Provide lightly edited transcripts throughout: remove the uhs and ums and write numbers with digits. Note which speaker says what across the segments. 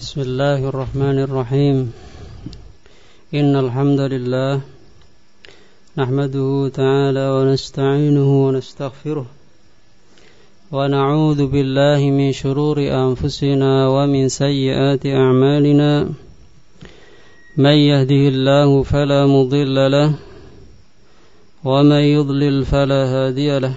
Speaker 1: بسم الله الرحمن الرحيم إن الحمد لله نحمده تعالى ونستعينه ونستغفره ونعوذ بالله من شرور أنفسنا ومن سيئات أعمالنا من يهده الله فلا مضل له ومن يضلل فلا هادي له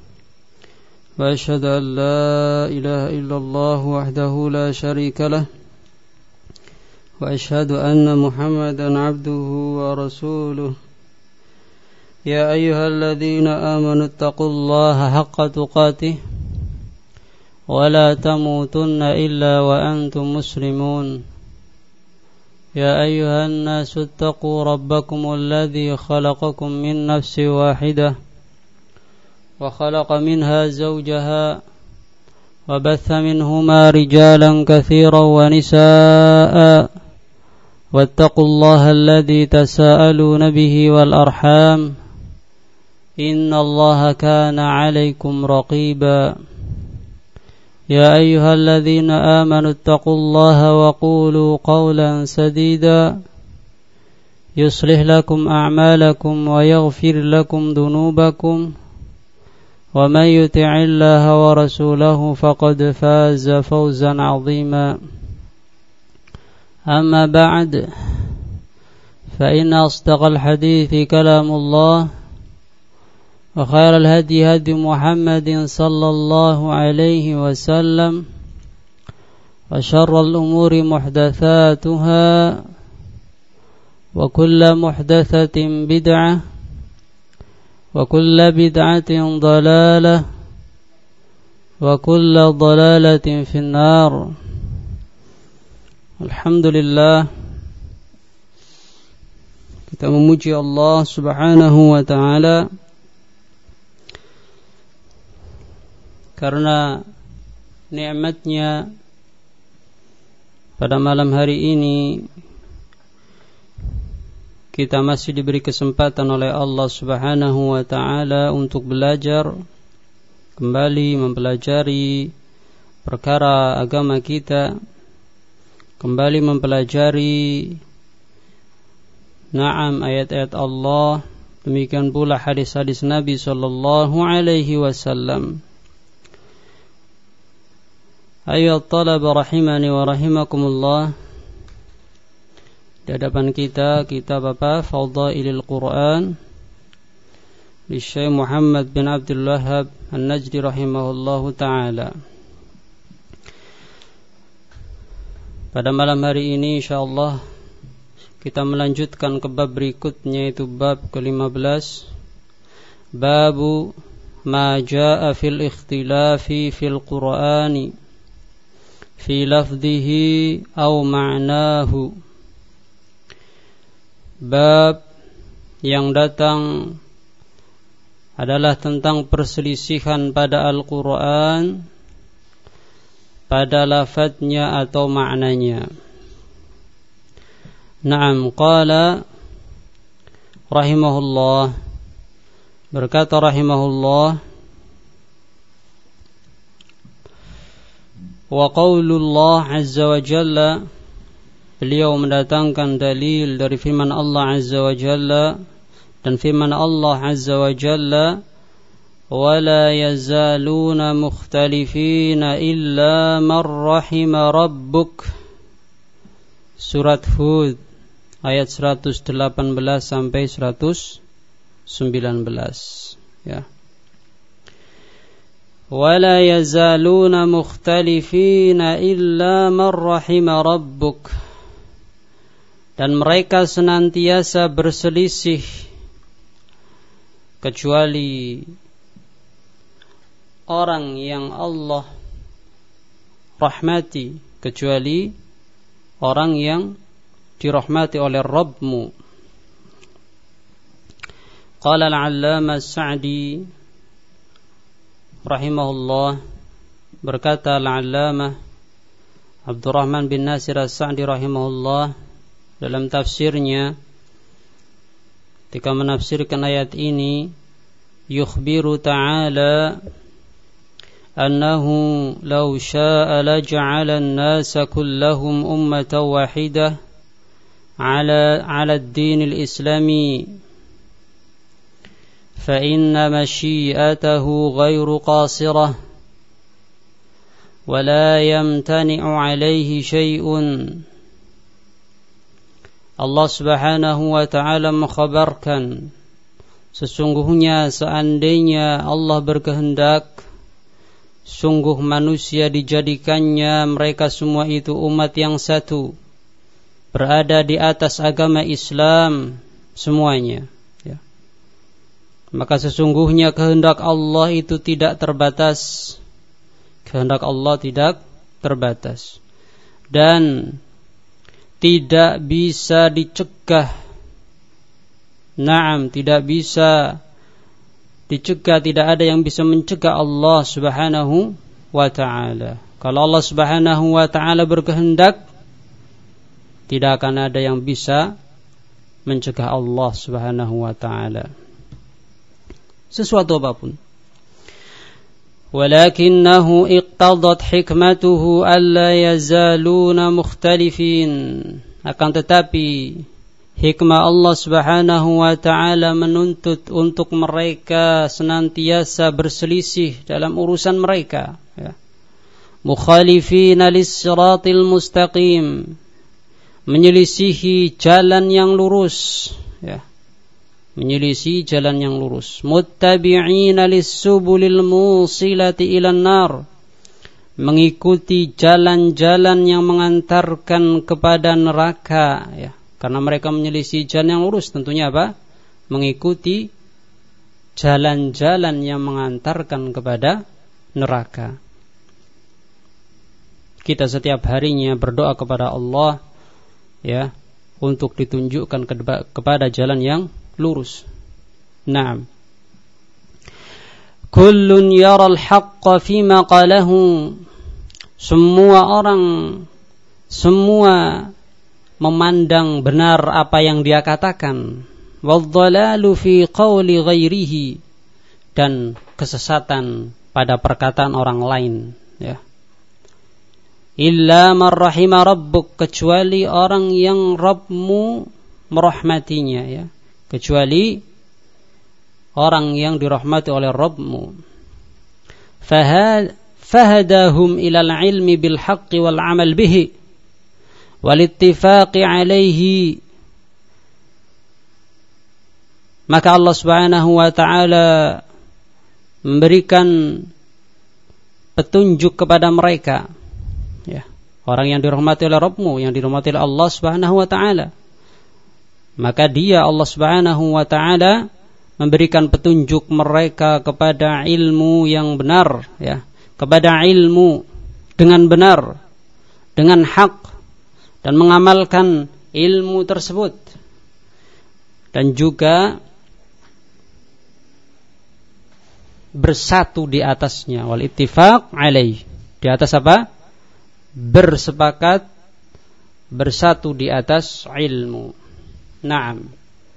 Speaker 1: وأشهد أن لا إله إلا الله وحده لا شريك له وأشهد أن محمدا عبده ورسوله يا أيها الذين آمنوا اتقوا الله حق تقاته ولا تموتن إلا وأنتم مسلمون يا أيها الناس اتقوا ربكم الذي خلقكم من نفس واحدة وخلق منها زوجها وبث منهما رجالا كثيرا ونساء واتقوا الله الذي تساءلون به والأرحام إن الله كان عليكم رقيبا يا أيها الذين آمنوا اتقوا الله وقولوا قولا سديدا يصلح لكم أعمالكم ويغفر لكم ذنوبكم ومن يطع الله ورسوله فقد فاز فوزا عظيما أما بعد فإن أصدق الحديث كلام الله وخير الهدي هدي محمد صلى الله عليه وسلم وشر الأمور محدثاتها وكل محدثة بدعة وكل بدعة ضلالة وكل ضلالة في النار. Alhamdulillah, kita memuji Allah Subhanahu wa ta'ala karena nikmatnya pada malam hari ini kita masih diberi kesempatan oleh Allah Subhanahu wa ta'ala untuk belajar kembali mempelajari perkara agama kita, kembali mempelajari ayat-ayat Allah, demikian pula hadis-hadis Nabi sallallahu alaihi wasallam. Ayyuhat talaba rahimani wa rahimakumullah. Di hadapan kita kitab Fadailul Quran di Syekh Muhammad bin Abdul Wahhab An-Najdi rahimahullahu taala. Pada malam hari ini insyaallah kita melanjutkan ke bab berikutnya, yaitu bab ke-15, Babu ma jaa fil ikhtilafi fil Qur'ani fi lafdhihi aw ma'nahu. Bab yang datang adalah tentang perselisihan pada Al-Qur'an, pada lafadznya atau maknanya. Naam, qala rahimahullah, berkata rahimahullah, wa qaulullah azza wa jalla, beliau mendatangkan dalil dari firman Allah azza wa jalla, dan firman Allah azza wa jalla, وَلَا يَزَالُونَ مُخْتَلِفِينَ إِلَّا مَنْ رَحِمَ رَبُّكَ. Surat Hud ayat 118 sampai 119 ya. وَلَا يَزَالُونَ مُخْتَلِفِينَ إِلَّا مَنْ رَحِمَ رَبُّكَ. Dan mereka senantiasa berselisih kecuali orang yang Allah rahmati, kecuali orang yang dirahmati oleh Rabbmu. Qala al-Allamah Sa'di rahimahullah, berkata al-Allamah Abdurrahman bin Nasir As-Sa'di rahimahullah dalam tafsirnya ketika menafsirkan ayat ini, yukhbiru ta'ala أنه لو شاء لجعل الناس كلهم أمة واحدة على الدين الإسلامي فإن مشيئته غير قاصرة ولا يمتنع عليه شيء. Allah Subhanahu wa ta'ala mengkhabarkan, sesungguhnya seandainya Allah berkehendak, sungguh manusia dijadikannya mereka semua itu umat yang satu, berada di atas agama Islam semuanya, ya. Maka sesungguhnya kehendak Allah itu tidak terbatas. Kehendak Allah tidak terbatas dan tidak bisa dicegah. Naam, tidak bisa dicegah, tidak ada yang bisa mencegah Allah Subhanahu wa ta'ala. Kalau Allah Subhanahu wa ta'ala berkehendak, tidak akan ada yang bisa mencegah Allah Subhanahu wa ta'ala sesuatu apapun. Walakinnahu iqtadat hikmatuhu alla yazaluna mukhtalifin. Akan tetapi hikmah Allah Subhanahu wa ta'ala menuntut untuk mereka senantiasa berselisih dalam urusan mereka, ya. Mukhalifina lis-siratil mustaqim, menyelisihi jalan yang lurus, ya. Menyelisih jalan yang lurus. Muttabi'ina lis-subulil musilati ilan nar, mengikuti jalan-jalan yang mengantarkan kepada neraka, ya. Karena mereka menyelisih jalan yang lurus, tentunya apa? Mengikuti jalan-jalan yang mengantarkan kepada neraka. Kita setiap harinya berdoa kepada Allah, ya, untuk ditunjukkan kepada jalan yang lurus. Naam. Kullun yara al-haqqa fima qalahu. Semua memandang benar apa yang dia katakan. Wadh-dhalalu fi qawli ghairihi, dan kesesatan pada perkataan orang lain, ya. Illa man rahima rabbuk, kecuali orang yang Rabbmu merahmatinya, ya. Kecuali orang yang dirahmati oleh Rabbmu. Fahadahum ilal ilmi bil haqqi wal amal bihi wal ittifaqi alaihi. Maka Allah Subhanahu wa ta'ala memberikan petunjuk kepada mereka, ya. Orang yang dirahmati oleh Rabbmu, yang dirahmati oleh Allah Subhanahu wa ta'ala, maka dia Allah Subhanahu wa ta'ala memberikan petunjuk mereka kepada ilmu yang benar, ya, kepada ilmu dengan benar, dengan hak, dan mengamalkan ilmu tersebut, dan juga bersatu di atasnya. Wal ittifaq alaih, di atas apa? Bersepakat, bersatu di atas ilmu. Naam.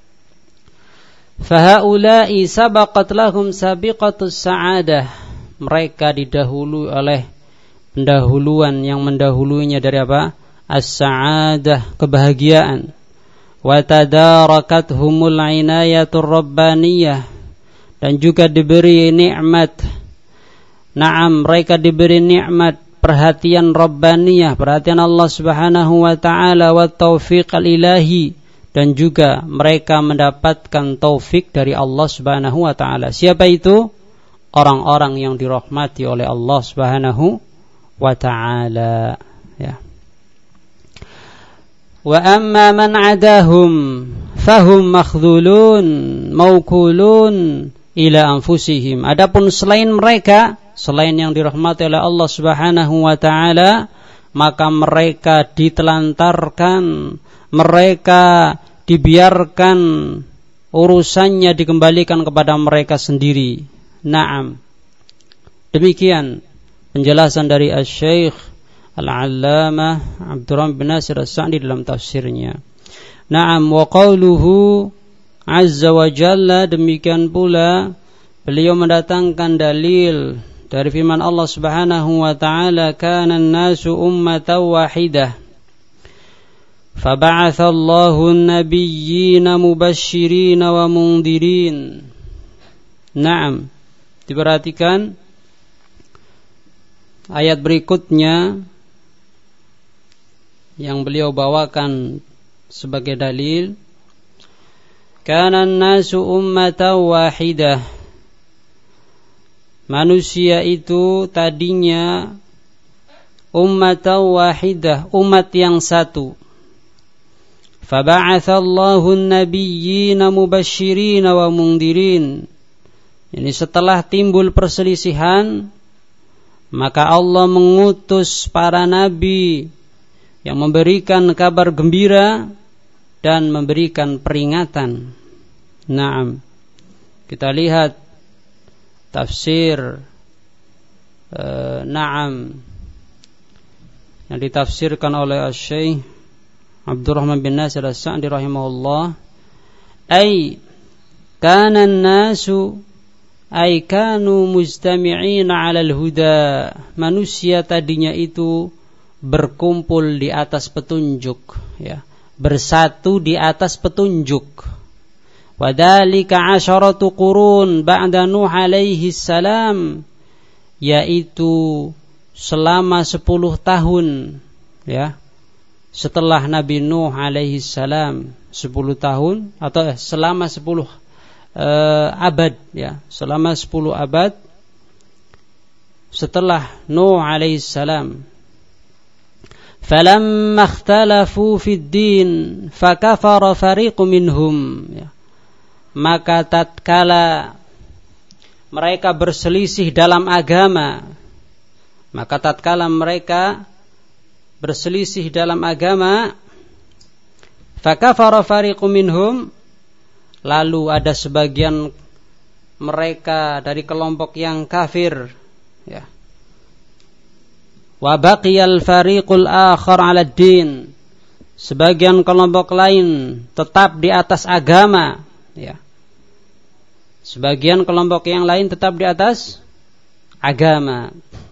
Speaker 1: Fahaula'i sabaqat lahum sabiqatus sa'adah. Mereka didahului oleh pendahuluan yang mendahulunya dari apa? As-sa'adah, kebahagiaan. Wa tadarakathumul inayatur rabbaniyah, dan juga diberi nikmat. Naam, mereka diberi nikmat perhatian rabbaniyah, perhatian Allah Subhanahu wa ta'ala, wa taufiq al-ilahi, dan juga mereka mendapatkan taufik dari Allah Subhanahu wa ta'ala. Siapa itu? Orang-orang yang dirahmati oleh Allah Subhanahu wa ta'ala, ya. Wa amma man adahum fahum makhdhulun maukulun ila anfusihim. Adapun selain mereka, selain yang dirahmati oleh Allah Subhanahu wa ta'ala, maka mereka ditelantarkan, mereka dibiarkan urusannya dikembalikan kepada mereka sendiri. Naam. Demikian penjelasan dari Asy-Syaikh Al-Allamah Abdurrahman bin Nasir As-Sa'di dalam tafsirnya. Naam, wa qauluhu azza wa jalla, demikian pula beliau mendatangkan dalil dari firman Allah Subhanahu wa taala, kana an-nasu ummatan wahidah faba'atha Allahu an-nabiyyina mubashshirina wa mundhirin. Naam, diperhatikan ayat berikutnya yang beliau bawakan sebagai dalil, kana an-nasu ummatan wahidah, manusia itu tadinya ummatan wahidah, umat yang satu. Faba'athallahu an-nabiyyina mubashshirina wa mundhirin. Ini setelah timbul perselisihan, maka Allah mengutus para nabi yang memberikan kabar gembira dan memberikan peringatan. Naam, kita lihat tafsir Naam yang ditafsirkan oleh Syekh Abdurrahman bin Nasir As-Sa'di rahimahullah, ay kana an-nasu ay kanu mujtami'ina 'alal huda, manusia tadinya itu berkumpul di atas petunjuk, ya, bersatu di atas petunjuk. Wadhalika 'asharatu qurun ba'da Nuh alaihi salam, yaitu selama 10 tahun, ya, setelah Nabi Nuh alaihi salam, 10 tahun atau selama 10 abad, ya, selama 10 abad setelah Nuh alaihi salam. Falamma ikhtalafu fid din fakafara fariqun minhum, ya, maka tatkala mereka berselisih dalam agama, fakafara fariqun minhum, lalu ada sebagian mereka dari kelompok yang kafir, ya. Wa baqiyal fariqul akhar 'ala ad-din, sebagian kelompok lain tetap di atas agama, ya. Sebagian kelompok yang lain tetap di atas agama.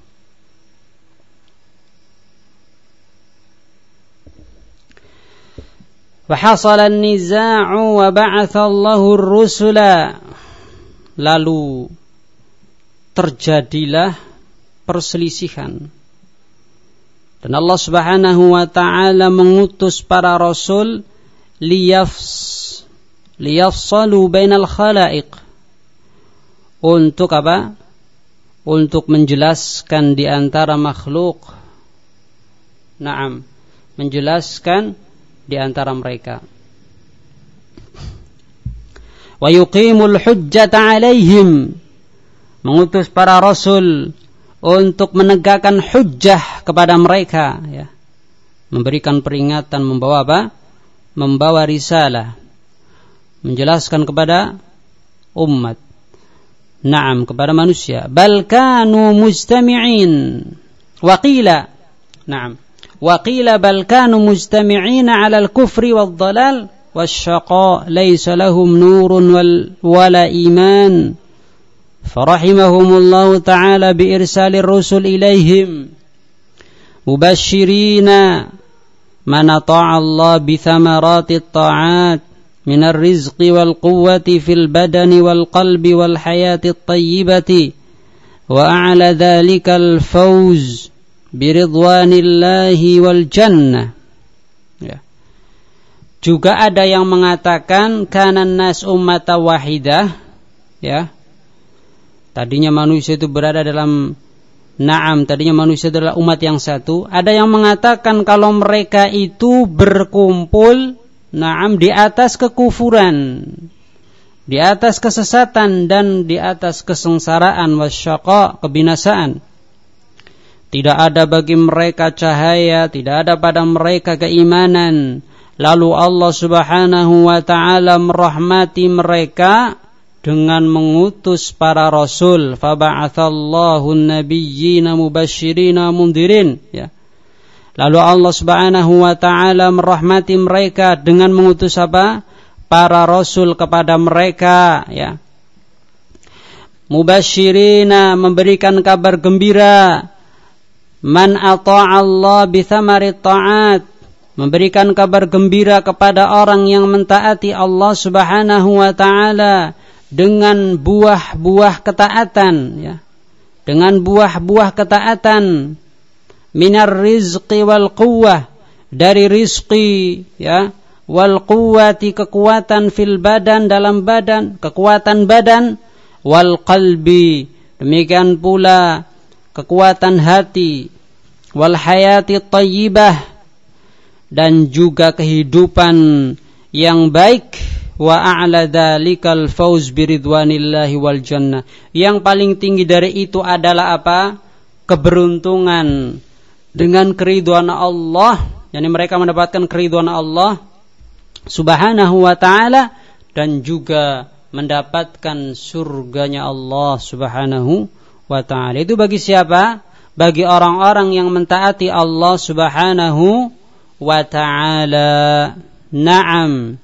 Speaker 1: Wa hasala an-nizaa'u wa ba'atha Allahu ar-rusula, lalu terjadilah perselisihan dan Allah Subhanahu wa taala mengutus para rasul liyafsalu bainal khalaiq, untuk apa? Untuk menjelaskan di antara makhluk. Naam, menjelaskan di antara mereka. Wa yuqimul hujjata 'alaihim, mengutus para rasul untuk menegakkan hujjah kepada mereka, ya. Memberikan peringatan, membawa apa? Membawa risalah, menjelaskan kepada umat. Naam, kepada manusia. Bal kanu mujtami'in. Wa qila, naam, wa qila bal kanu mujtami'ina 'ala al-kufri wad-dhalal wasy-syaqa' laysa lahum nurun wala iman. Farahimahumullahu ta'ala bi irsalir rusul ilaihim mubashshirina man ata'a Allah bi thamaratit ta'at minar rizqi wal quwwati fil badani wal qalbi wal hayati at-tayyibati wa a'la dhalikal fawz bi ridwanillahi wal jannah, ya. Juga ada yang mengatakan kanan nas ummatan wahidah, ya. Tadinya manusia itu berada dalam tadinya manusia adalah umat yang satu. Ada yang mengatakan kalau mereka itu berkumpul di atas kekufuran, di atas kesesatan dan di atas kesengsaraan, wasyaqa, kebinasaan. Tidak ada bagi mereka cahaya, tidak ada pada mereka keimanan. Lalu Allah Subhanahu wa ta'ala merahmati mereka dengan mengutus para rasul. Faba'athallahu an-nabiyyina mubashshirina mundhirin, ya. Lalu Allah Subhanahu wa ta'ala merahmati mereka dengan mengutus apa? Para rasul kepada mereka, ya. Mubasyirina, memberikan kabar gembira. Man ata'allah bithamari ta'at, memberikan kabar gembira kepada orang yang mentaati Allah Subhanahu wa ta'ala dengan buah-buah ketaatan, ya. Dengan buah-buah ketaatan. Minar rizqi wal quwwah, dari rizqi, ya, wal quwwati, kekuatan fil badan, dalam badan, kekuatan badan, wal qalbi, demikian pula kekuatan hati, wal hayati thayyibah, dan juga kehidupan yang baik, wa a'la dzalikal fauz biridwanillahi wal jannah. Yang paling tinggi dari itu adalah apa? Keberuntungan dengan keridhaan Allah, yakni mereka mendapatkan keridhaan Allah Subhanahu wa ta'ala, dan juga mendapatkan surganya Allah Subhanahu wa ta'ala. Itu bagi siapa? Bagi orang-orang yang mentaati Allah Subhanahu wa ta'ala. Naam.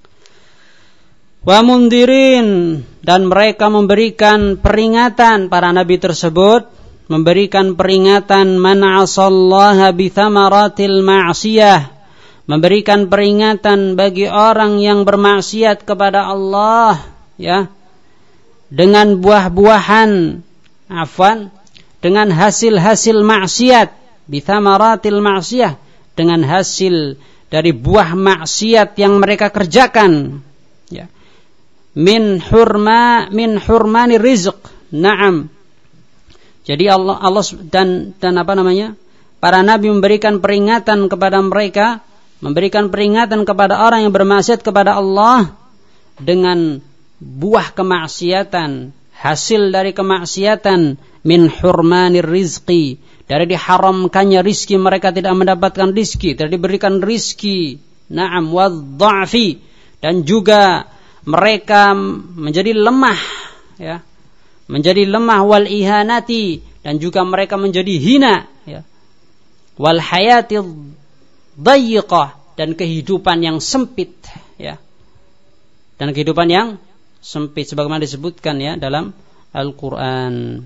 Speaker 1: Wa mundirin, dan mereka memberikan peringatan, para nabi tersebut memberikan peringatan, man asallaha bi thamaratil ma'siyah, memberikan peringatan bagi orang yang bermaksiat kepada Allah, ya, dengan buah-buahan, dengan hasil-hasil maksiat, bi thamaratil ma'siyah, dengan hasil dari buah maksiat yang mereka kerjakan, ya. Min hurmani rizq. Naam. Jadi Allah dan apa namanya? Para nabi memberikan peringatan kepada mereka, memberikan peringatan kepada orang yang bermaksiat kepada Allah dengan buah kemaksiatan, hasil dari kemaksiatan, min hurmanir rizqi, dari diharamkannya rizki, mereka tidak mendapatkan rizki, tidak diberikan rizki. Naam, wadh-dha'fi, dan juga mereka menjadi lemah, ya, menjadi lemah, wal ihanati, dan juga mereka menjadi hina, ya, wal hayati dhayiqah, dan kehidupan yang sempit, ya, dan kehidupan yang sempit sebagaimana disebutkan, ya, dalam Al-Qur'an.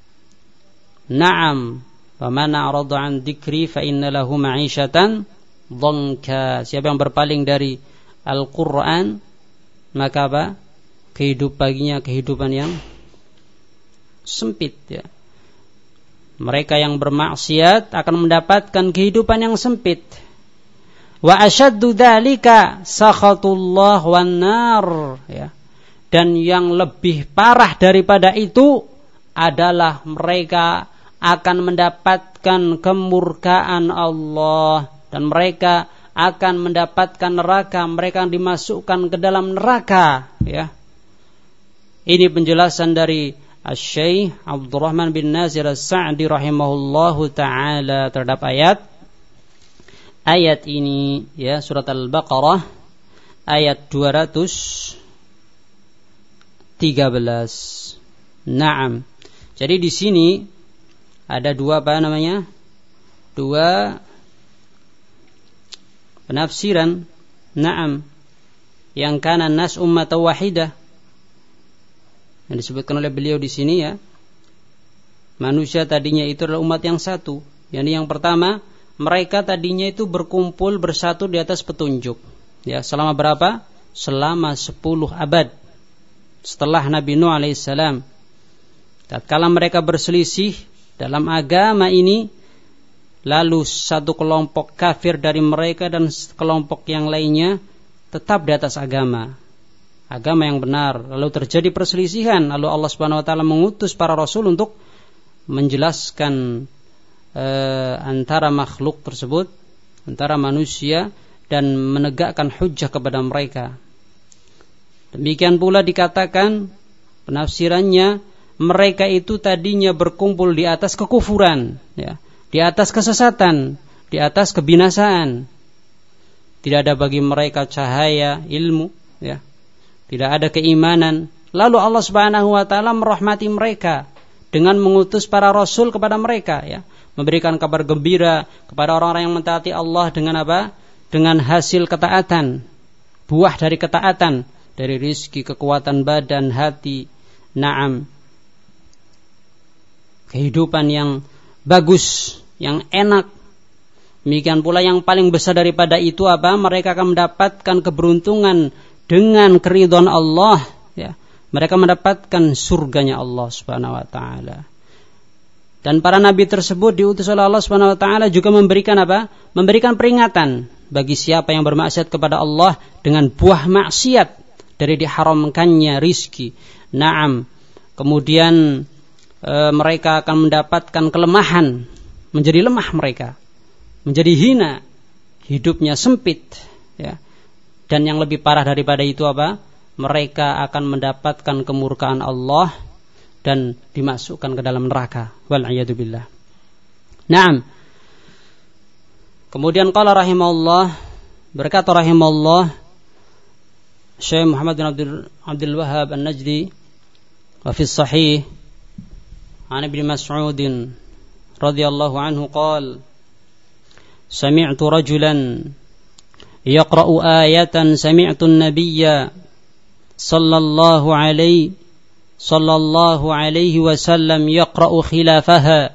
Speaker 1: Naam, wa man a'rada 'an dzikri fa inna lahu ma'isyatan dhanka. Siapa yang berpaling dari Al-Qur'an, maka apa? Baginya kehidupan yang sempit, ya. Mereka yang bermaksiat akan mendapatkan kehidupan yang sempit. Wa asyaddu dzalika sakhatullah wan nar, ya. Dan yang lebih parah daripada itu adalah mereka akan mendapatkan kemurkaan Allah, dan mereka akan mendapatkan neraka, mereka akan dimasukkan ke dalam neraka, ya. Ini penjelasan dari Asy-Syaikh Abdurrahman bin Nasir As-Sa'di rahimahullahu taala terhadap ayat ini, ya, surat Al-Baqarah ayat 213. Naam. Jadi di sini ada dua penafsiran. Naam, yang kana nas ummatan wahidah, yang disebutkan oleh beliau di sini, ya, manusia tadinya itu adalah umat yang satu. Yang pertama, mereka tadinya itu berkumpul bersatu di atas petunjuk, ya, selama berapa? Selama 10 abad setelah Nabi Nuh alaihissalam. Tatkala mereka berselisih dalam agama ini, lalu satu kelompok kafir dari mereka dan kelompok yang lainnya tetap di atas agama yang benar. Lalu terjadi perselisihan, lalu Allah Subhanahu wa taala mengutus para rasul untuk menjelaskan antara makhluk tersebut, antara manusia, dan menegakkan hujjah kepada mereka. Demikian pula dikatakan penafsirannya, mereka itu tadinya berkumpul di atas kekufuran, ya, di atas kesesatan, di atas kebinasaan. Tidak ada bagi mereka cahaya ilmu, ya, tidak ada keimanan. Lalu Allah Subhanahu wa taala merahmati mereka dengan mengutus para rasul kepada mereka, ya, memberikan kabar gembira kepada orang-orang yang mentaati Allah dengan apa? Dengan hasil ketaatan, buah dari ketaatan, dari rizki, kekuatan badan, hati. Naam. kehidupan yang bagus, yang enak. Demikian pula yang paling besar daripada itu apa? Mereka akan mendapatkan keberuntungan dengan keridhaan Allah, ya. Mereka mendapatkan surganya Allah Subhanahu wa taala. Dan para nabi tersebut diutus oleh Allah Subhanahu wa taala juga memberikan apa? Memberikan peringatan bagi siapa yang bermaksiat kepada Allah dengan buah maksiat dari diharamkannya rizki. Naam. Kemudian mereka akan mendapatkan kelemahan, menjadi lemah mereka, menjadi hina, hidupnya sempit, ya. Dan yang lebih parah daripada itu apa? Mereka akan mendapatkan kemurkaan Allah dan dimasukkan ke dalam neraka. Wal-'iyadu billah. Naam. Kemudian qala rahimahullah, berkata rahimahullah Syekh Muhammad bin Abdul Wahhab An-Najdi wa fi sahih an Ibnu Mas'ud radhiyallahu anhu qala sami'tu rajulan yaqra'u ayatan sami'tu an-nabiyya sallallahu alaihi wasallam yaqra'u khilafaha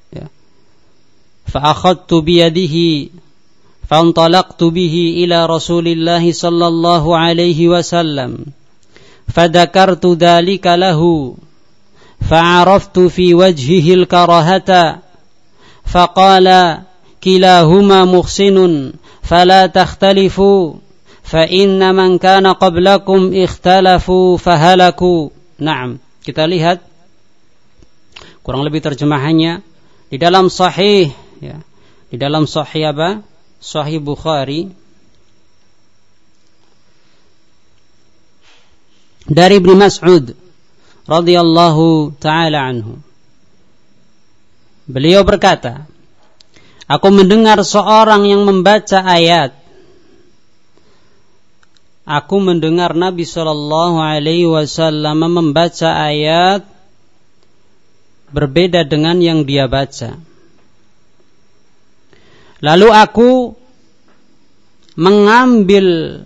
Speaker 1: fa akhadtu bi yadihi فانطلقت به إلى رسول الله صلى الله عليه وسلم فذكرت ذلك له فعرفت في وجهه الكراهة فقال كلاهما محسن فلا تختلفوا فإن من كان قبلكم اختلفوا فهلكوا. Naam, kita lihat kurang lebih terjemahannya di dalam sahih, ya. Di dalam sahih apa? Sahih Bukhari dari Ibnu Mas'ud radhiyallahu taala anhu. Beliau berkata, aku mendengar seorang yang membaca ayat. Aku mendengar Nabi sallallahu alaihi wasallam membaca ayat berbeda dengan yang dia baca. Lalu aku mengambil,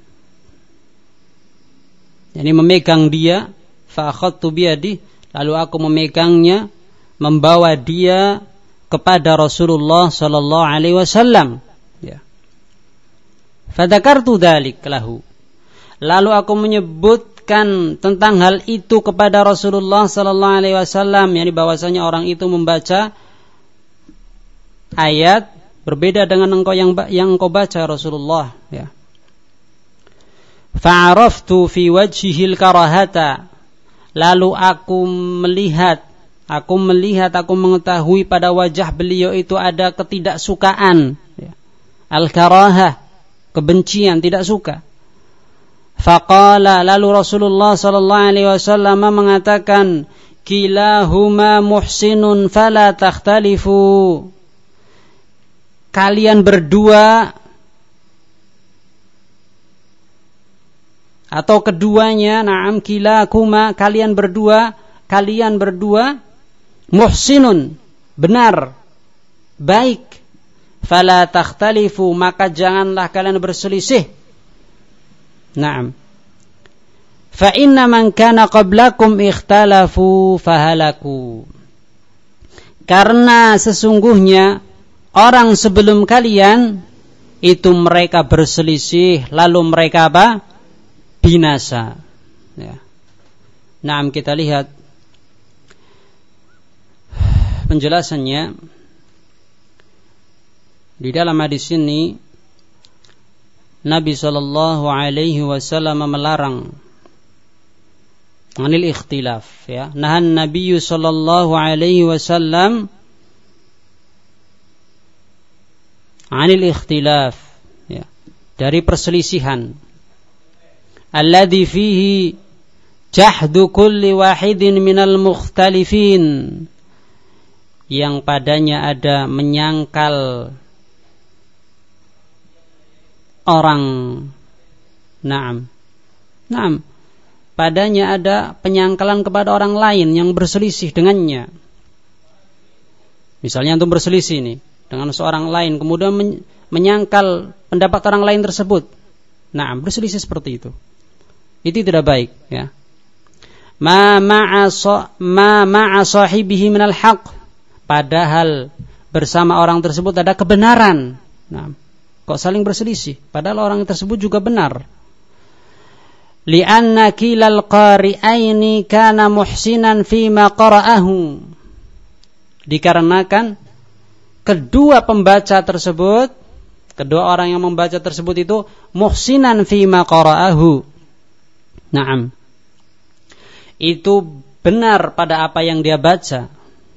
Speaker 1: yani memegang dia, fa akhadtu biyadi, lalu aku memegangnya, membawa dia kepada Rasulullah sallallahu alaihi wasallam, ya. Fa dzakartu dzalik lahu. Lalu aku menyebutkan tentang hal itu kepada Rasulullah sallallahu alaihi wasallam, yani bahwasanya orang itu membaca ayat berbeda dengan engkau yang engkau baca Rasulullah, ya. Fa'araftu fi wajhihil karahata. Lalu aku mengetahui pada wajah beliau itu ada ketidaksukaan, ya. Al-karahah, kebencian, tidak suka. Faqala, lalu Rasulullah sallallahu alaihi wasallam mengatakan, kilahuma muhsinun fala takhtalifu. Kalian berdua atau keduanya, na'am kilakuma, kalian berdua muhsinun, benar, baik. Fala takhtalifu, maka janganlah kalian berselisih. Na'am. Fa inna man kana qablakum ikhtalafu fahalaku. Karena sesungguhnya orang sebelum kalian itu mereka berselisih, lalu mereka apa? Binasa, ya. Nah, kita lihat penjelasannya di dalam hadis ini. Nabi sallallahu alaihi wasallam melarang anil ikhtilaf, ya. Nahan Nabi sallallahu alaihi wasallam anil ikhtilaf, ya, dari perselisihan. Alladhi fihi jahdu kulli wahidin minal mukhtalifin, yang padanya ada menyangkal orang. Naam. Padanya ada penyangkalan kepada orang lain yang berselisih dengannya. Misalnya antum berselisih nih dengan seorang lain, kemudian menyangkal pendapat orang lain tersebut. Nah, berselisih seperti itu. Itu tidak baik, ya. ma ma'a sahibihi minal haqq, padahal bersama orang tersebut ada kebenaran. Nah, kok saling berselisih padahal orang tersebut juga benar. Li'anna kilal qari'aini kana muhsinan fima qara'ahu, dikarenakan kedua pembaca tersebut, kedua orang yang membaca tersebut itu muhsinan fima qara'ahu. Naam, itu benar pada apa yang dia baca.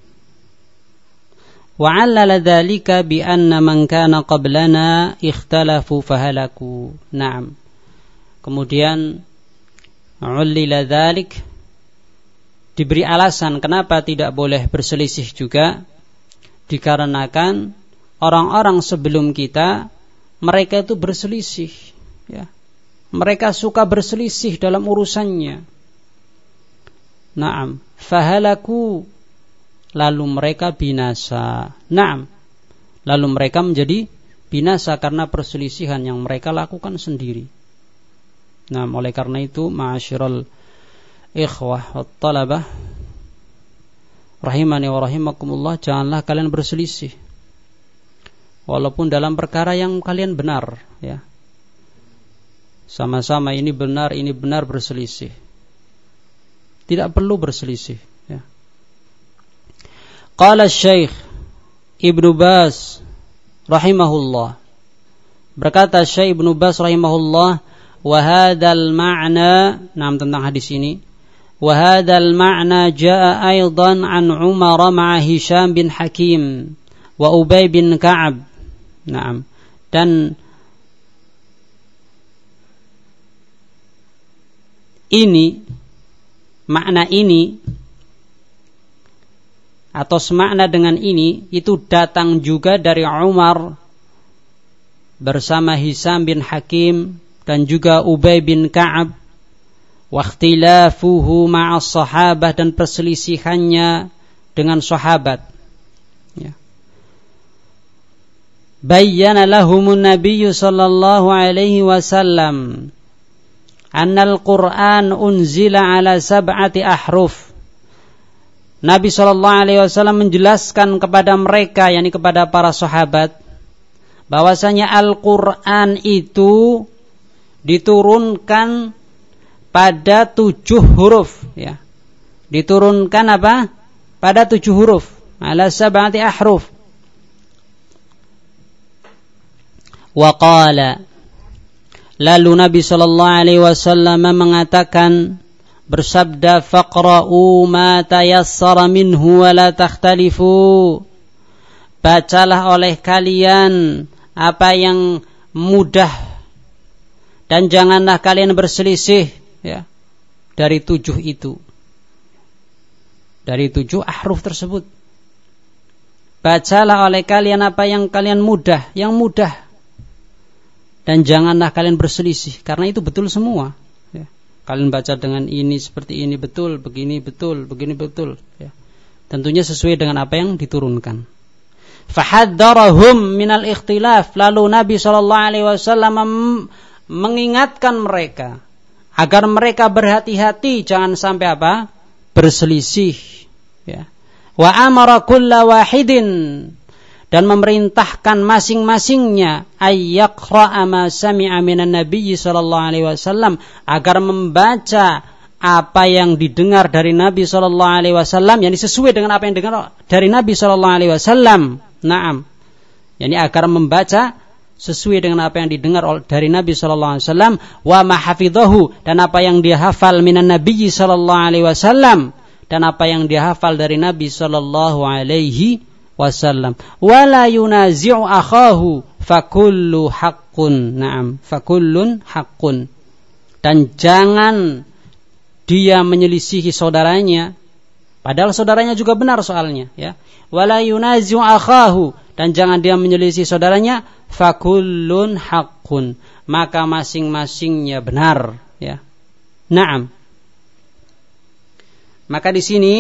Speaker 1: Wa 'allala dzalika bi anna man kana qablana ikhtalafu fahalaku. Naam. Kemudian 'ullila dzalik, diberi alasan kenapa tidak boleh berselisih juga, dikarenakan orang-orang sebelum kita mereka itu berselisih, ya. Mereka suka berselisih dalam urusannya. Naam, fahalaku, lalu mereka binasa. Naam, lalu mereka menjadi binasa karena perselisihan yang mereka lakukan sendiri. Nah, oleh karena itu, ma'asyiral ikhwah wat talabah rahimani wa rahimakumullah, janganlah kalian berselisih walaupun dalam perkara yang kalian benar, ya. Sama-sama ini benar berselisih. Tidak perlu berselisih, ya. Qala Syekh Ibnu Baz rahimahullah, berkata Syekh Ibnu Baz rahimahullah, wa hadzal ma'na, tentang hadis ini, wa hadzal ma'na jaa aidan an Umar ma'a Hisham bin Hakim wa Ubay bin Ka'ab. Naam, dan ini, makna ini atau semakna dengan ini itu datang juga dari Umar bersama Hisham bin Hakim dan juga Ubay bin Ka'ab, wa ikhtilafuhu ma'as sahabah, dan perselisihannya dengan sahabat, ya. Bayyana lahumun nabiyyu sallallahu alaihi wasallam annal Qur'an unzila ala sab'ati ahruf. Nabi sallallahu alaihi wasallam menjelaskan kepada mereka, yakni kepada para sahabat, bahwasanya Al-Qur'an itu diturunkan pada 7 huruf, ya. Diturunkan apa? Pada 7 huruf, ala sab'ati ahruf. Wa qala, lalu Nabi sallallahu alaihi wasallam mengatakan, bersabda, faqra'u ma tayassara minhu wa la takhtalifu, bacalah oleh kalian apa yang mudah dan janganlah kalian berselisih, ya, dari 7 itu, dari 7 ahruf tersebut. Bacalah oleh kalian apa yang kalian mudah, yang mudah, dan janganlah kalian berselisih, karena itu betul semua, ya. Kalian baca dengan ini seperti ini betul, begini betul, begini betul, ya. Tentunya sesuai dengan apa yang diturunkan. Fahaddarahum minal ikhtilaf, lalu Nabi SAW mengingatkan mereka agar mereka berhati-hati jangan sampai apa? Berselisih, ya. Wa amara kulla wahidin, dan memerintahkan masing-masingnya ayyaqra'a ma sami'a minan nabiyyi sallallahu alaihi wasallam, agar membaca apa yang didengar dari Nabi sallallahu alaihi wasallam, yakni sesuai dengan apa yang didengar dari Nabi sallallahu alaihi wasallam. Naam, yakni agar membaca sesuai dengan apa yang didengar dari Nabi sallallahu alaihi wasallam, wa ma hafidhahu, dan apa yang dia hafal minan nabiyyi sallallahu alaihi wasallam, dan apa yang dia hafal dari Nabi sallallahu alaihi wasallam. Wala yunazi'u akhahu fakullu haqqun. Naam, fakullun haqqun. Dan jangan dia menyelisihi saudaranya padahal saudaranya juga benar soalnya, ya. Wala yunazi'u akhahu, dan jangan dia menyelisihi saudaranya, fakullun haqqun, maka masing-masingnya benar, ya. Naam. Maka di sini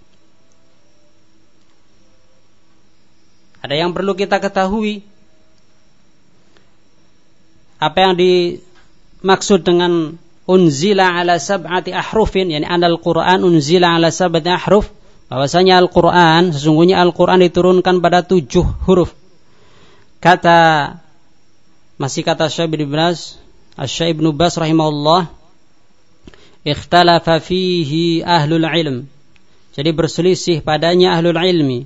Speaker 1: ada yang perlu kita ketahui. Apa yang dimaksud dengan unzila ala sab'ati ahrufin, yani anal Qur'an unzila ala sab'ati ahruf, bahwasanya Al-Qur'an, sesungguhnya Al-Qur'an diturunkan pada 7 huruf. Masih kata Syekh Ibn Baz rahimahullah, ikhtalafa fihi ahlul ilm, jadi berselisih padanya ahlul ilmi,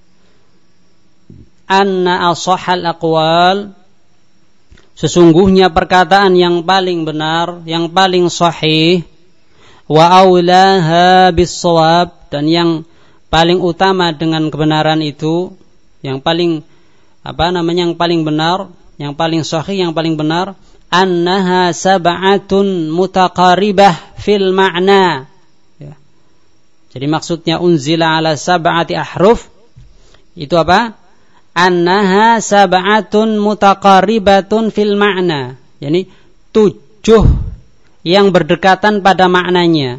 Speaker 1: anna ashahal aqwal, sesungguhnya perkataan yang paling benar, yang paling sahih, wa aulaha bis-shawab, dan yang paling utama dengan kebenaran itu, yang paling yang paling benar, yang paling sahih, yang paling benar, annaha sab'atun mutaqaribah fil ma'na. Ya. Jadi maksudnya unzila ala sab'ati ahruf itu apa? Annaha sab'atun mutaqaribatun fil ma'na. Yani 7 yang berdekatan pada maknanya.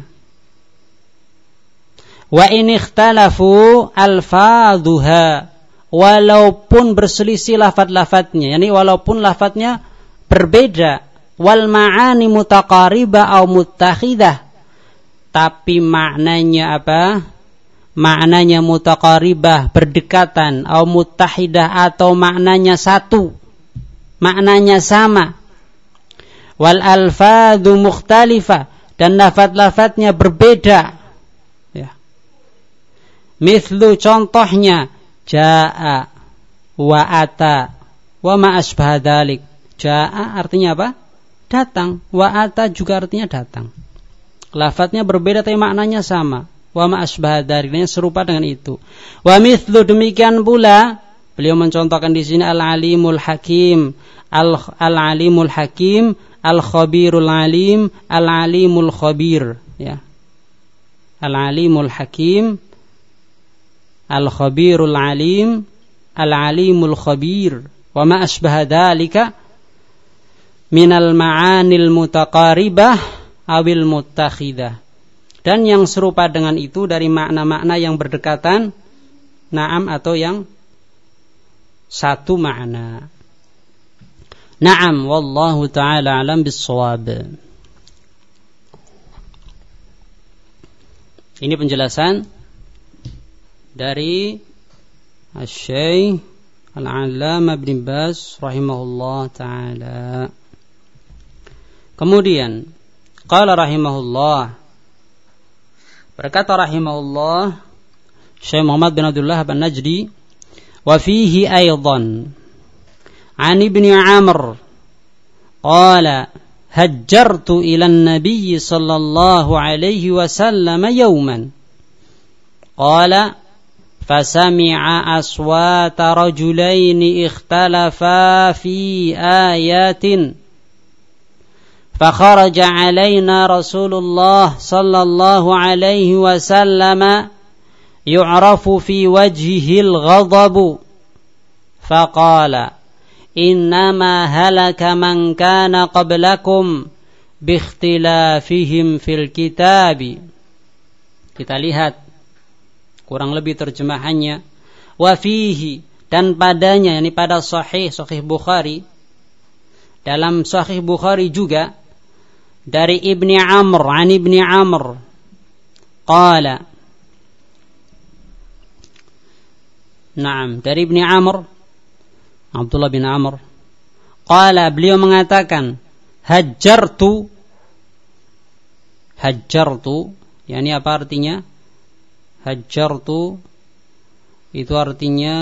Speaker 1: Wa in ikhtalafu alfadhuha, walaupun berselisih lafaz-lafaznya, yani walaupun lafaznya berbeda, wal ma'ani mutaqaribah au muttakhidah, tapi maknanya apa? Maknanya mutaqaribah, berdekatan, au muttahidah, atau maknanya satu, maknanya sama. Wal alfadhu mukhtalifah, dan lafaz-lafaznya berbeda. Ya. Mithlu, contohnya, jaa wa ata wa ma asbaha dzalik. Jaa artinya apa? Datang. Wa ata juga artinya datang. Lafaznya berbeda tapi maknanya sama. Wa ma asbaha dzalik, serupa dengan itu. Wa mithlu, demikian pula beliau mencontohkan di sini al-alimul hakim, al-alimul hakim, al-khabirul alim, al-alimul khabir, ya. Al-alimul hakim, al-khabirul alim, al-alimul khabir, wa ma asbaha dzalika minal ma'anil mutaqaribah awil muttakhidah, dan yang serupa dengan itu dari makna-makna yang berdekatan, na'am, atau yang satu makna. Na'am, wallahu ta'ala alam bis-shawab. Ini penjelasan dari Asy-Syaikh Al-'Allamah Ibn Baz rahimahullah ta'ala. Kemudian qala rahimahullah, berkata rahimahullah Syekh Muhammad bin Abdullah An-Najdi, wa fihi aidan an Ibn Amr qala hajjartu ila an-nabiy sallallahu alaihi wasallam yawman qala fasami'a aswata rajulaini ikhtalafa fi ayatin فخرج علينا رسول الله صلى الله عليه وسلم يعرف في وجهه الغضب فقال إنما هلك من كان قبلكم باختلافهم في الكتاب. Kita lihat kurang lebih terjemahannya. Wa fihi, dan padanya, yakni pada Sahih Bukhari, dalam Sahih Bukhari juga dari Ibni Amr, an Ibni Amr qala, na'am, dari Ibni Amr, Abdullah bin Amr qala, beliau mengatakan hajjartu, yakni apa artinya? Hajjartu itu artinya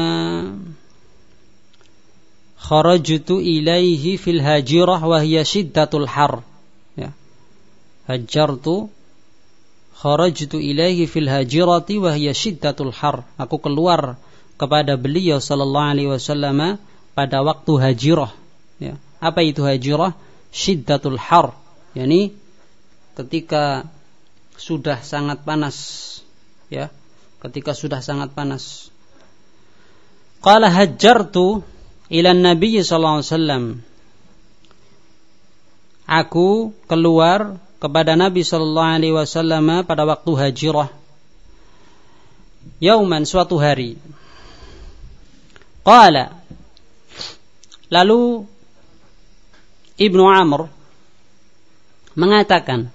Speaker 1: kharajtu ilaihi fil hajirah wa hiya shiddatul har. Ya. Hajjartu, kharajtu ilaihi fil hajirati wa hiya shiddatul har. Aku keluar kepada beliau sallallahu alaihi wasallam pada waktu hajirah. Ya. Apa itu hajirah? Shiddatul har, yakni ketika sudah sangat panas, ya. Ketika sudah sangat panas. Qala hajjartu ila Nabi sallallahu alaihi wasallam. Aku keluar kepada Nabi sallallahu alaihi wasallam pada waktu hajirah. Yauman, suatu hari. Qala, lalu Ibnu Amr mengatakan,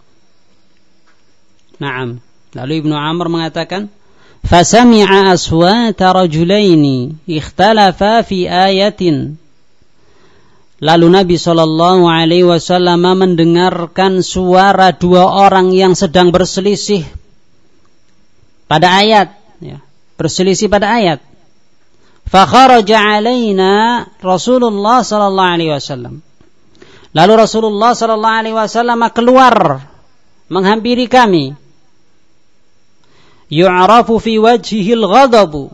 Speaker 1: Naam, lalu Ibnu Amr mengatakan, fasami'a aswata rajulaini ikhtalafa fi ayatin. Lalu Nabi SAW mendengarkan suara dua orang yang sedang berselisih pada ayat, ya, berselisih pada ayat. Fakharaja alaina Rasulullah sallallahu alaihi wasallam. Lalu Rasulullah sallallahu alaihi wasallam keluar menghampiri kami. Yu'rafu fi wajhihil ghadabu.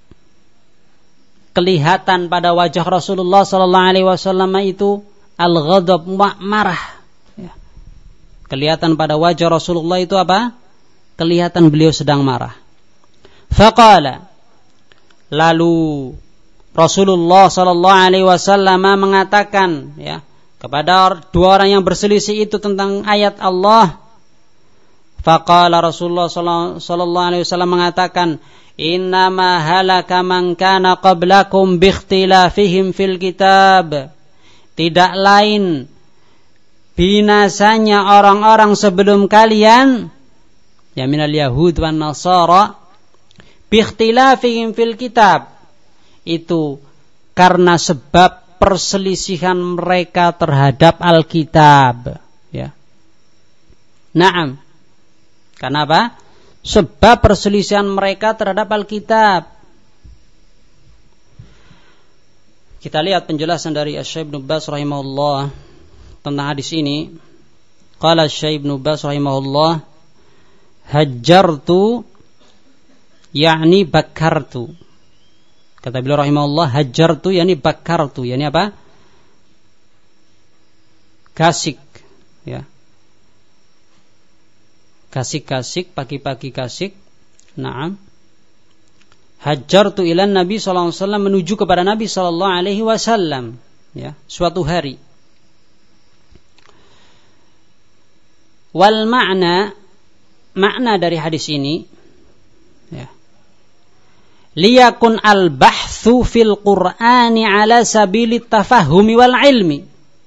Speaker 1: Kelihatan pada wajah Rasulullah sallallahu alaihi wasallam itu al-ghadab, marah. Ya. Kelihatan pada wajah Rasulullah itu apa? Kelihatan beliau sedang marah. Faqala, lalu Rasulullah sallallahu alaihi wasallam mengatakan, ya, kepada dua orang yang berselisih itu tentang ayat Allah. Faqala Rasulullah sallallahu alaihi wasallam mengatakan, innama halaka man kana qablakum biikhtilafihim fil kitab. Tidak lain binasanya orang-orang sebelum kalian, ya minal yahud wan nasara, biikhtilafihim fil kitab, itu karena sebab perselisihan mereka terhadap Alkitab, ya. Naam. Kenapa? Sebab perselisihan mereka terhadap Alkitab. Kita lihat penjelasan dari Syekh Ibnu Baz rahimahullah tentang hadis ini. Qala Syekh Ibnu Baz rahimahullah, hajjartu yakni bakartu. Kata beliau rahimahullah, hajjartu yakni bakartu, yakni apa? Kasik, ya. Kasik-kasik, pagi-pagi kasik. Naam. Hajjartu ilan Nabi sallallahu alaihi wasallam, menuju kepada Nabi sallallahu alaihi wasallam, ya, suatu hari. Wal makna dari hadis ini, ya, liyakun al-bahthu fil Qur'ani ala sabilit tafahumi wal ilmi.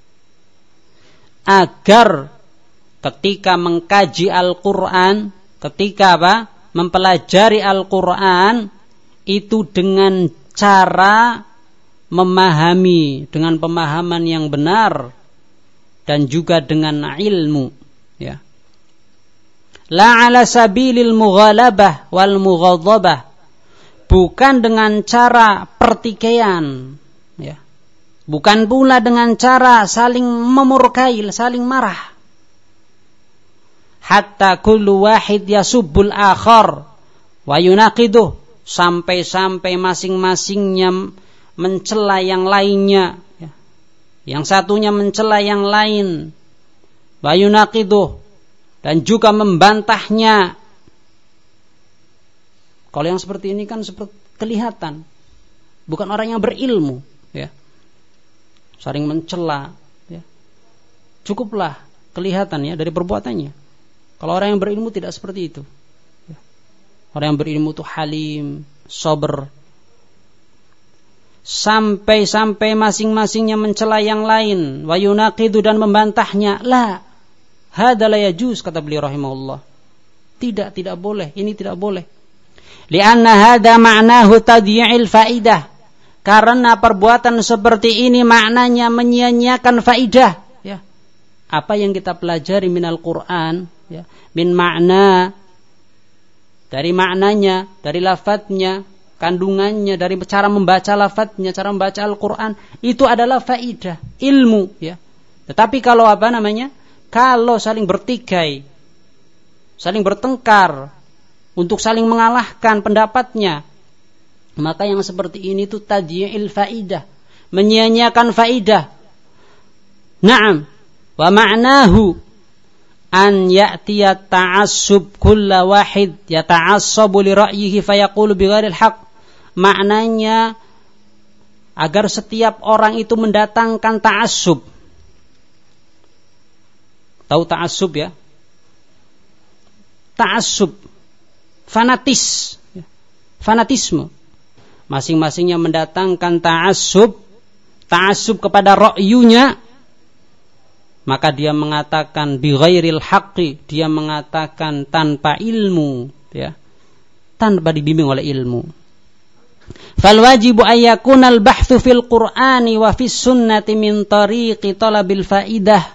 Speaker 1: Agar ketika mengkaji Al-Quran, ketika apa? Mempelajari Al-Quran, itu dengan cara memahami, dengan pemahaman yang benar, dan juga dengan ilmu, ya. La ala sabilil mughalabah wal mughadhabah, bukan dengan cara pertikaian, ya. Bukan pula dengan cara saling memurkai, saling marah. Hatta kullu wahid yasubbul akhar wa yunaqiduh, sampai-sampai masing-masingnya mencela yang lainnya, ya. Yang satunya mencela yang lain, wa yunaqiduh, dan juga membantahnya. Kalau yang seperti ini kan seperti kelihatan bukan orang yang berilmu, ya. Saling mencela, ya. Cukuplah kelihatan, ya, dari perbuatannya. Kalau orang yang berilmu tidak seperti itu. Orang yang berilmu itu halim, sabar. Sampai-sampai masing-masingnya mencela yang lain, wa yunaqidu, dan membantahnya. La, hadza la yajuz, kata beliau rahimahullah. Tidak boleh, ini tidak boleh. Lianna hadza ma'nahu tadyi'il faidah. Karena perbuatan seperti ini maknanya menyia-nyiakan faidah, ya. Apa yang kita pelajari minal Quran, ya, min makna, dari maknanya, dari lafadznya, kandungannya, dari cara membaca lafadznya, cara membaca Al-Quran, itu adalah faidah, ilmu, ya. Tetapi kalau kalau saling bertikai, saling bertengkar untuk saling mengalahkan pendapatnya, maka yang seperti ini itu tadyi'il faidah, menyia-nyiakan faidah. Naam, wa ma'nahu an ya'tiya ta'assub kulla wahid yata'assabu li ra'yihi fayaqulu bighairil haqq. Maknanya agar setiap orang itu mendatangkan ta'assub. Tahu ta'assub, ya? Ta'assub, fanatis, fanatisme. Masing-masingnya mendatangkan ta'assub kepada ra'yunya, maka dia mengatakan bighairil haqqi, dia mengatakan tanpa ilmu, ya, tanpa dibimbing oleh ilmu. Fal wajibu ayyakunal bahthu fil Qur'ani wa fis sunnati min tariqi talabil faidah.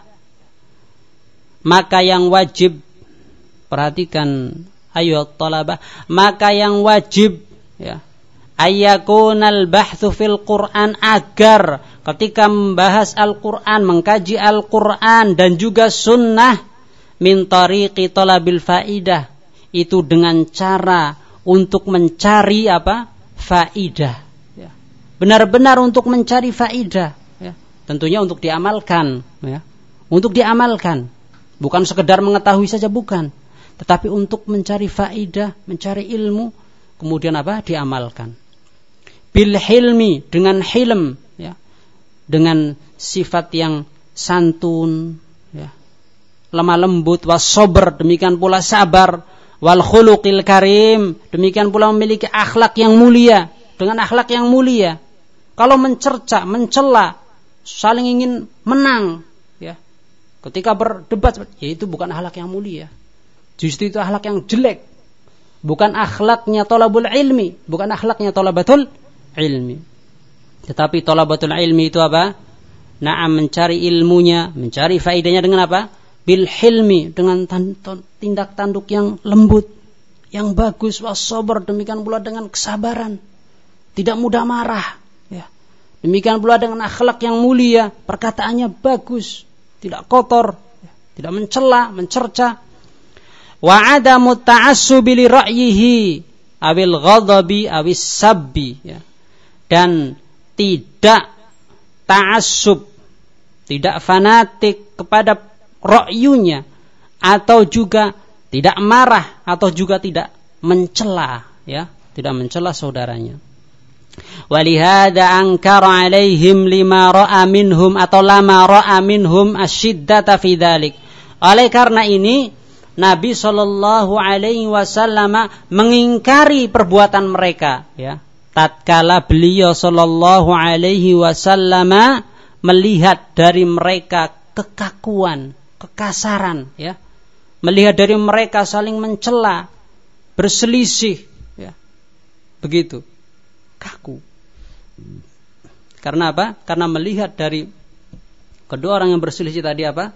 Speaker 1: Maka yang wajib, perhatikan ayo talabah, maka yang wajib, ya, ayyakunal bahthu fil Qur'an, agar ketika membahas Al-Qur'an, mengkaji Al-Qur'an dan juga sunnah, min tariqi talabil faidah, itu dengan cara untuk mencari apa? Faidah, ya. Benar-benar untuk mencari faidah, ya. Tentunya untuk diamalkan, ya. Untuk diamalkan, bukan sekedar mengetahui saja, bukan, tetapi untuk mencari faidah, mencari ilmu, kemudian apa? Diamalkan. Bil hilmi, dengan hilm, ya, dengan sifat yang santun, ya, lemah lembut, was sabr, demikian pula sabar, wal khuluqil karim, demikian pula memiliki akhlak yang mulia, dengan akhlak yang mulia. Kalau mencerca, mencela, saling ingin menang, ya, ketika berdebat, ya itu bukan akhlak yang mulia. Justru itu akhlak yang jelek. Bukan akhlaknya thalabul ilmi, bukan akhlaknya thalabatul ilmi. Tetapi thalabatul ilmi itu apa? Na'am, mencari ilmunya, mencari faedahnya dengan apa? Bil hilmi, dengan tindak tanduk yang lembut, yang bagus, was-sabr, demikian pula dengan kesabaran, tidak mudah marah, ya. Demikian pula dengan akhlak yang mulia, perkataannya bagus, tidak kotor, ya, tidak mencela, mencerca. Wa adamu ta'assubi li ra'yihi awil ghadabi awis sabbi, ya. Dan tidak ta'assub, tidak fanatik kepada ra'yunya, atau juga tidak marah, atau juga tidak mencela, ya, tidak mencela saudaranya. Walihada ankara alaihim lima ra'a minhum, atau lama ra'a minhum asyiddata fi dzalik. Oleh karena ini Nabi sallallahu alaihi wasallam mengingkari perbuatan mereka, ya, tatkala beliau sallallahu alaihi wasallam melihat dari mereka kekakuan, kekasaran, ya, melihat dari mereka saling mencela, berselisih, ya, begitu, kaku. Karena apa? Karena melihat dari kedua orang yang berselisih tadi apa?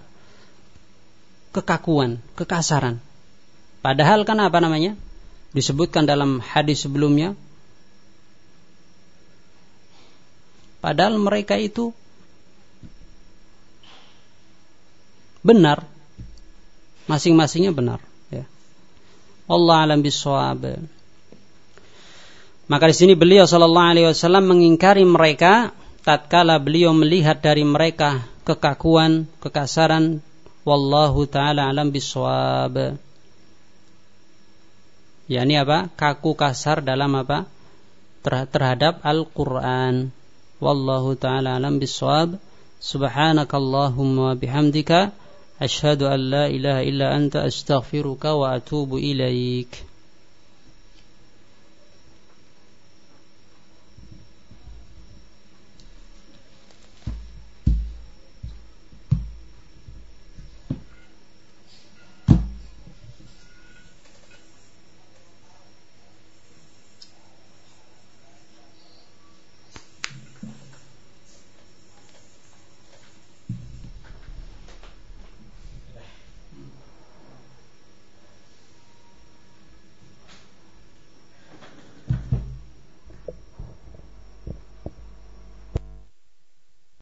Speaker 1: Kekakuan, kekasaran. Padahal kan apa namanya? Disebutkan dalam hadis sebelumnya, padahal mereka itu benar, masing-masingnya benar, ya. Allah alam bisawab. Maka di sini beliau sallallahu alaihi wasallam mengingkari mereka tatkala beliau melihat dari mereka kekakuan, kekasaran. Wallahu taala alam bisawab. yakni apa? Kaku kasar dalam apa? Terhadap Al-Qur'an. Wallahu taala alam bisawab. Subhanakallahumma bihamdika asyhadu an la ilaha illa anta astaghfiruka wa atubu ilaik.